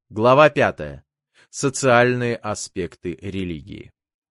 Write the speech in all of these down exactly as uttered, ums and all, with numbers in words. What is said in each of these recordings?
Глава пятая. Социальные аспекты религии.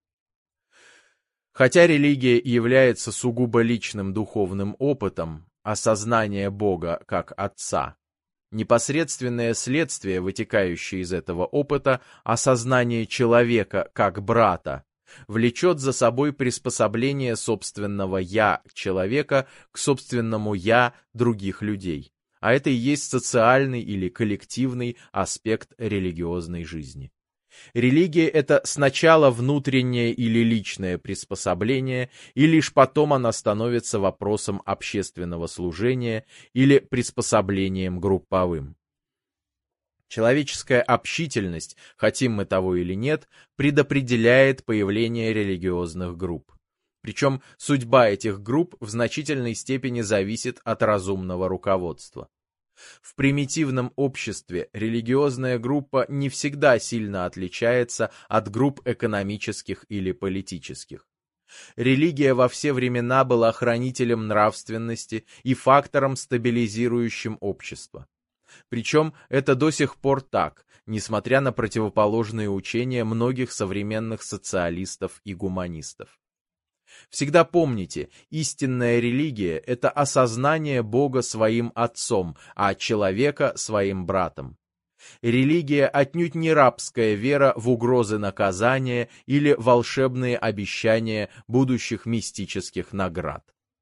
Хотя религия является сугубо личным духовным опытом, осознание Бога как Отца, непосредственное следствие, вытекающее из этого опыта, осознание человека как брата, влечет за собой приспособление собственного «я» человека к собственному «я» других людей. А это и есть социальный или коллективный аспект религиозной жизни. Религия — это сначала внутреннее или личное приспособление, и лишь потом она становится вопросом общественного служения или приспособлением групповым. Человеческая общительность, хотим мы того или нет, предопределяет появление религиозных групп. Причем судьба этих групп в значительной степени зависит от разумного руководства. В примитивном обществе религиозная группа не всегда сильно отличается от групп экономических или политических. Религия во все времена была хранителем нравственности и фактором, стабилизирующим общество. Причем это до сих пор так, несмотря на противоположные учения многих современных социалистов и гуманистов. Всегда помните, истинная религия — это осознание Бога своим Отцом, а человека своим братом. Религия отнюдь не рабская вера в угрозы наказания или волшебные обещания будущих мистических наград.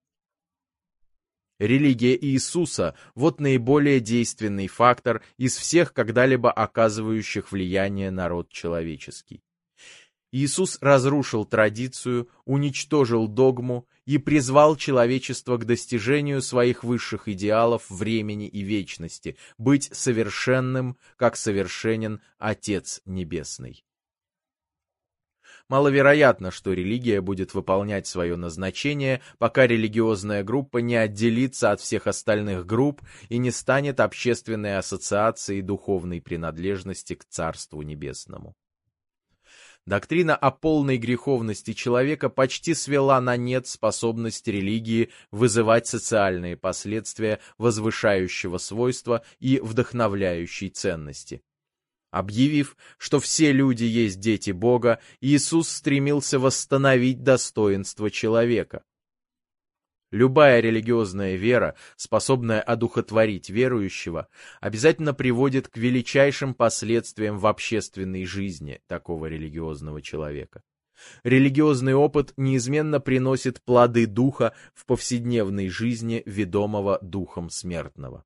Религия Иисуса — вот наиболее действенный фактор из всех когда-либо оказывающих влияние на род человеческий. Иисус разрушил традицию, уничтожил догму и призвал человечество к достижению своих высших идеалов времени и вечности, быть совершенным, как совершенен Отец Небесный. Маловероятно, что религия будет выполнять свое назначение, пока религиозная группа не отделится от всех остальных групп и не станет общественной ассоциацией духовной принадлежности к Царству Небесному. Доктрина о полной греховности человека почти свела на нет способность религии вызывать социальные последствия возвышающего свойства и вдохновляющей ценности. Объявив, что все люди есть дети Бога, Иисус стремился восстановить достоинство человека. Любая религиозная вера, способная одухотворить верующего, обязательно приводит к величайшим последствиям в общественной жизни такого религиозного человека. Религиозный опыт неизменно приносит плоды духа в повседневной жизни ведомого духом смертного.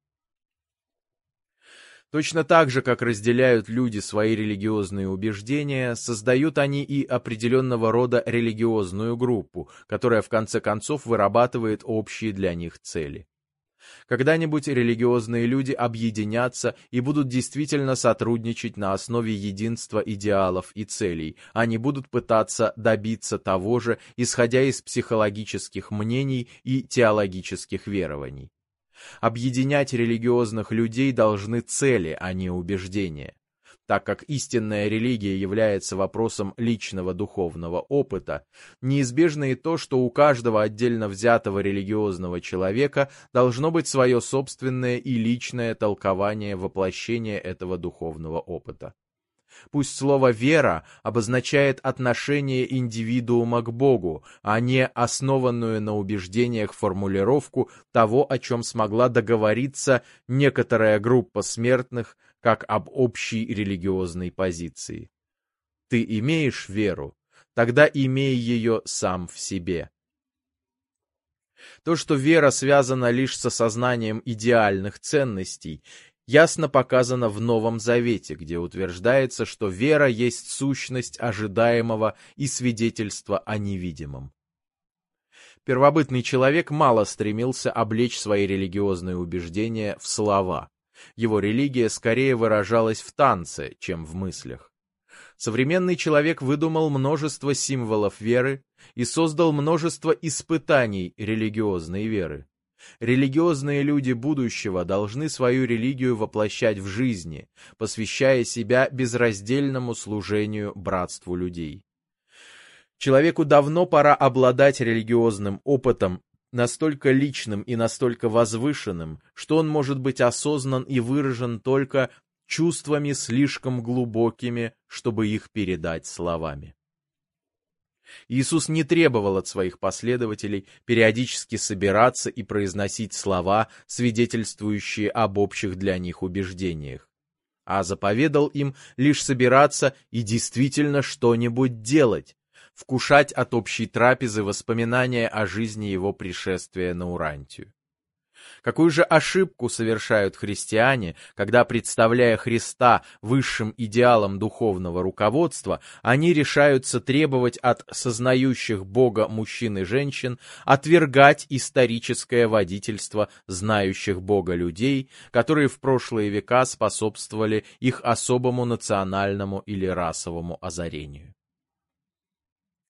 Точно так же, как разделяют люди свои религиозные убеждения, создают они и определенного рода религиозную группу, которая в конце концов вырабатывает общие для них цели. Когда-нибудь религиозные люди объединятся и будут действительно сотрудничать на основе единства идеалов и целей, они будут пытаться добиться того же, исходя из психологических мнений и теологических верований. Объединять религиозных людей должны цели, а не убеждения. Так как истинная религия является вопросом личного духовного опыта, неизбежно и то, что у каждого отдельно взятого религиозного человека должно быть свое собственное и личное толкование воплощения этого духовного опыта. Пусть слово «вера» обозначает отношение индивидуума к Богу, а не основанную на убеждениях формулировку того, о чем смогла договориться некоторая группа смертных, как об общей религиозной позиции. Ты имеешь веру? Тогда имей ее сам в себе. То, что вера связана лишь с осознанием идеальных ценностей, ясно показано в Новом Завете, где утверждается, что вера есть сущность ожидаемого и свидетельство о невидимом. Первобытный человек мало стремился облечь свои религиозные убеждения в слова. Его религия скорее выражалась в танце, чем в мыслях. Современный человек выдумал множество символов веры и создал множество испытаний религиозной веры. Религиозные люди будущего должны свою религию воплощать в жизни, посвящая себя безраздельному служению братству людей. Человеку давно пора обладать религиозным опытом, настолько личным и настолько возвышенным, что он может быть осознан и выражен только чувствами слишком глубокими, чтобы их передать словами. Иисус не требовал от своих последователей периодически собираться и произносить слова, свидетельствующие об общих для них убеждениях, а заповедал им лишь собираться и действительно что-нибудь делать, вкушать от общей трапезы воспоминания о жизни его пришествия на Урантию. Какую же ошибку совершают христиане, когда, представляя Христа высшим идеалом духовного руководства, они решаются требовать от сознающих Бога мужчин и женщин отвергать историческое водительство знающих Бога людей, которые в прошлые века способствовали их особому национальному или расовому озарению.